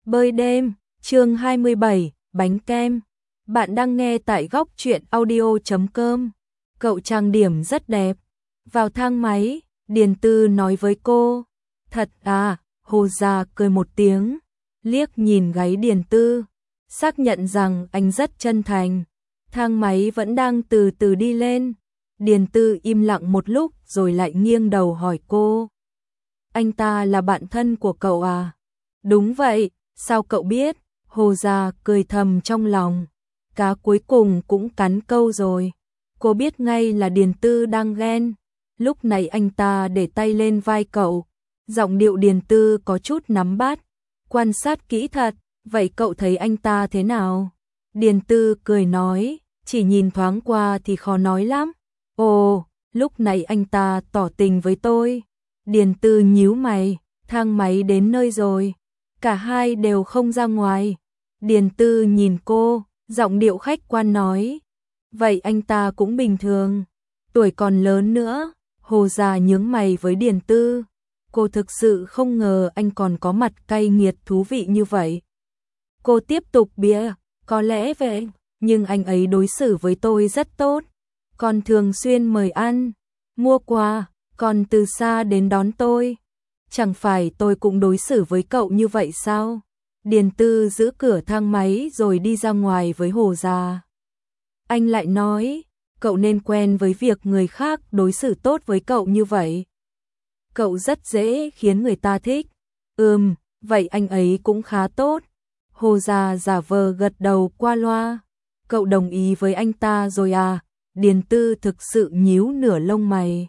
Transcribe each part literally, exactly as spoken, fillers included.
Bơi đêm, chương hai mươi bảy, bánh kem. Bạn đang nghe tại góc truyện audio chấm com. Cậu trang điểm rất đẹp. Vào thang máy, Điền Tư nói với cô. Thật à, Hồ Gia cười một tiếng, liếc nhìn gáy Điền Tư, xác nhận rằng anh rất chân thành. Thang máy vẫn đang từ từ đi lên. Điền Tư im lặng một lúc rồi lại nghiêng đầu hỏi cô. Anh ta là bạn thân của cậu à? Đúng vậy, sao cậu biết? Hồ Gia cười thầm trong lòng. Cá cuối cùng cũng cắn câu rồi. Cô biết ngay là Điền Tư đang ghen. Lúc này anh ta để tay lên vai cậu. Giọng điệu Điền Tư có chút nắm bắt. Quan sát kỹ thật, vậy cậu thấy anh ta thế nào? Điền Tư cười nói, chỉ nhìn thoáng qua thì khó nói lắm. Ồ, lúc này anh ta tỏ tình với tôi. Điền Tư nhíu mày, thang máy đến nơi rồi. Cả hai đều không ra ngoài. Điền Tư nhìn cô, giọng điệu khách quan nói. Vậy anh ta cũng bình thường. Tuổi còn lớn nữa. Hồ Gia nhướng mày với Điền Tư. Cô thực sự không ngờ anh còn có mặt cay nghiệt thú vị như vậy. Cô tiếp tục bịa, có lẽ vậy, nhưng anh ấy đối xử với tôi rất tốt. Còn thường xuyên mời ăn, mua quà, còn từ xa đến đón tôi. Chẳng phải tôi cũng đối xử với cậu như vậy sao? Điền Tư giữ cửa thang máy rồi đi ra ngoài với Hồ Gia. Anh lại nói, cậu nên quen với việc người khác đối xử tốt với cậu như vậy. Cậu rất dễ khiến người ta thích. Ừm, vậy anh ấy cũng khá tốt. Hồ Gia giả vờ gật đầu qua loa. Cậu đồng ý với anh ta rồi à? Điền Tư thực sự nhíu nửa lông mày.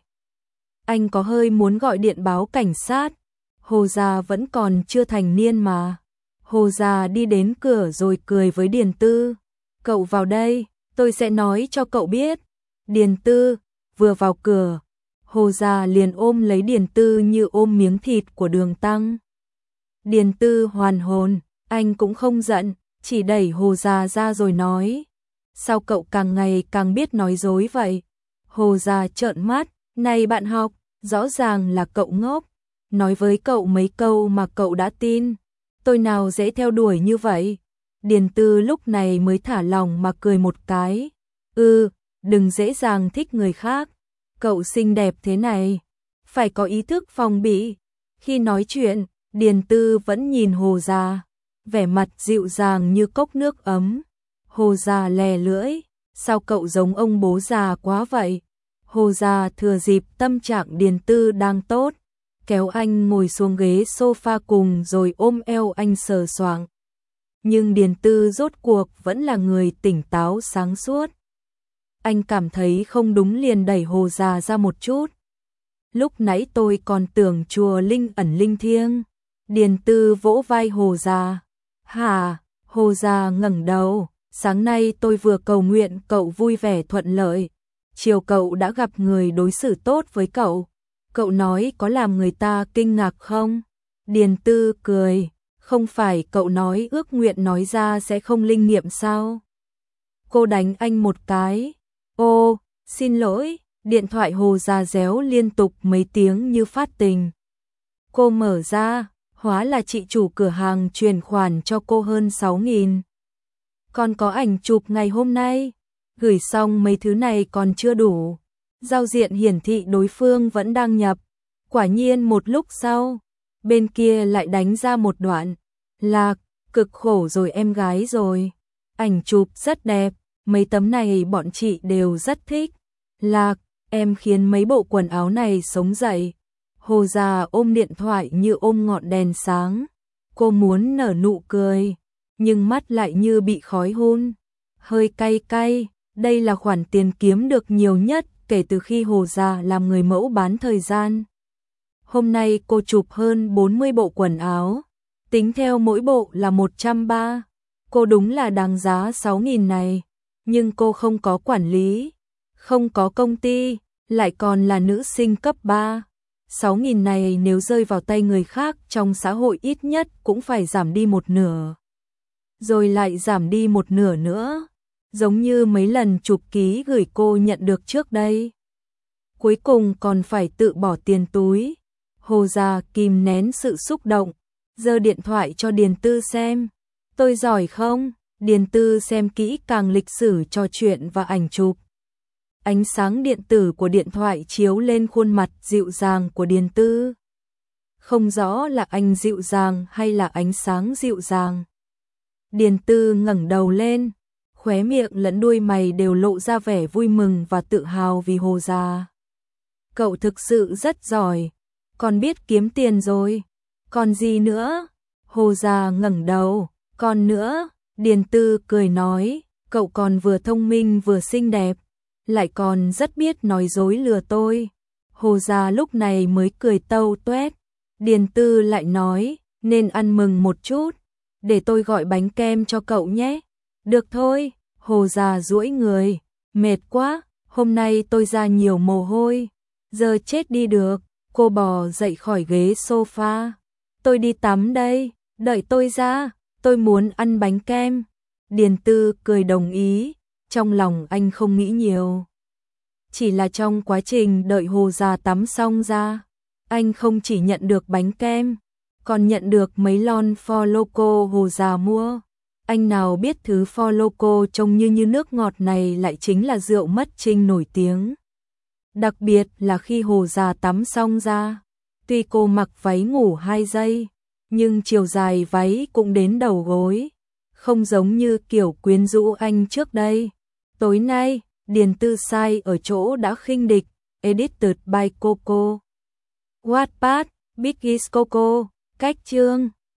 Anh có hơi muốn gọi điện báo cảnh sát. Hồ Gia vẫn còn chưa thành niên mà. Hồ Gia đi đến cửa rồi cười với Điền Tư. Cậu vào đây, tôi sẽ nói cho cậu biết. Điền Tư vừa vào cửa, Hồ Gia liền ôm lấy Điền Tư như ôm miếng thịt của Đường Tăng. Điền Tư hoàn hồn, anh cũng không giận, chỉ đẩy Hồ Gia ra rồi nói. Sao cậu càng ngày càng biết nói dối vậy? Hồ Gia trợn mắt, này bạn học, rõ ràng là cậu ngốc. Nói với cậu mấy câu mà cậu đã tin. Tôi nào dễ theo đuổi như vậy? Điền Tư lúc này mới thả lòng mà cười một cái. Ừ, đừng dễ dàng thích người khác. Cậu xinh đẹp thế này, phải có ý thức phòng bị. Khi nói chuyện, Điền Tư vẫn nhìn Hồ Gia, vẻ mặt dịu dàng như cốc nước ấm. Hồ Gia lè lưỡi, sao cậu giống ông bố già quá vậy? Hồ Gia thừa dịp tâm trạng Điền Tư đang tốt, kéo anh ngồi xuống ghế sofa cùng rồi ôm eo anh sờ soạng. Nhưng Điền Tư rốt cuộc vẫn là người tỉnh táo sáng suốt. Anh cảm thấy không đúng liền đẩy Hồ Gia ra một chút. Lúc nãy tôi còn tưởng chùa linh ẩn linh thiêng. Điền Tư vỗ vai Hồ Gia. Hả? Hồ Gia ngẩng đầu. Sáng nay tôi vừa cầu nguyện cậu vui vẻ thuận lợi. Chiều cậu đã gặp người đối xử tốt với cậu. Cậu nói có làm người ta kinh ngạc không? Điền Tư cười. Không phải cậu nói ước nguyện nói ra sẽ không linh nghiệm sao? Cô đánh anh một cái. Ô, xin lỗi, điện thoại Hồ Gia réo liên tục mấy tiếng như phát tình. Cô mở ra, hóa là chị chủ cửa hàng chuyển khoản cho cô hơn sáu nghìn. Còn có ảnh chụp ngày hôm nay, gửi xong mấy thứ này còn chưa đủ. Giao diện hiển thị đối phương vẫn đang nhập. Quả nhiên một lúc sau, bên kia lại đánh ra một đoạn. Lạc, cực khổ rồi em gái rồi. Ảnh chụp rất đẹp, mấy tấm này bọn chị đều rất thích. Lạc, em khiến mấy bộ quần áo này sống dậy. Hồ Gia ôm điện thoại như ôm ngọn đèn sáng. Cô muốn nở nụ cười, nhưng mắt lại như bị khói hun. Hơi cay cay, đây là khoản tiền kiếm được nhiều nhất kể từ khi Hồ Gia làm người mẫu bán thời gian. Hôm nay cô chụp hơn bốn mươi bộ quần áo, tính theo mỗi bộ là một trăm ba mươi. Cô đúng là đáng giá sáu nghìn này, nhưng cô không có quản lý, không có công ty, lại còn là nữ sinh cấp ba. sáu nghìn này nếu rơi vào tay người khác trong xã hội ít nhất cũng phải giảm đi một nửa. Rồi lại giảm đi một nửa nữa, giống như mấy lần chụp ký gửi cô nhận được trước đây. Cuối cùng còn phải tự bỏ tiền túi. Hồ Gia kìm nén sự xúc động, giơ điện thoại cho Điền Tư xem. Tôi giỏi không? Điền Tư xem kỹ càng lịch sử trò chuyện và ảnh chụp. Ánh sáng điện tử của điện thoại chiếu lên khuôn mặt dịu dàng của Điền Tư. Không rõ là anh dịu dàng hay là ánh sáng dịu dàng. Điền Tư ngẩng đầu lên, khóe miệng lẫn đuôi mày đều lộ ra vẻ vui mừng và tự hào vì Hồ Gia. Cậu thực sự rất giỏi, còn biết kiếm tiền rồi. Còn gì nữa? Hồ Gia ngẩng đầu, còn nữa, Điền Tư cười nói, cậu còn vừa thông minh vừa xinh đẹp, lại còn rất biết nói dối lừa tôi. Hồ Gia lúc này mới cười tâu tuét. Điền Tư lại nói, nên ăn mừng một chút, để tôi gọi bánh kem cho cậu nhé. Được thôi, Hồ Gia duỗi người, mệt quá, hôm nay tôi ra nhiều mồ hôi, giờ chết đi được. Cô bò dậy khỏi ghế sofa. Tôi đi tắm đây, đợi tôi ra, tôi muốn ăn bánh kem. Điền Tư cười đồng ý, trong lòng anh không nghĩ nhiều. Chỉ là trong quá trình đợi Hồ Gia tắm xong ra, anh không chỉ nhận được bánh kem, còn nhận được mấy lon Four Loko Hồ Gia mua. Anh nào biết thứ Four Loko trông như như nước ngọt này lại chính là rượu mất trinh nổi tiếng. Đặc biệt là khi Hồ Gia tắm xong ra, tuy cô mặc váy ngủ hai giây, nhưng chiều dài váy cũng đến đầu gối, không giống như kiểu quyến rũ anh trước đây. Tối nay, Điền Tư sai ở chỗ đã khinh địch, edited by Coco. Wattpad, Biggies Coco, cách chương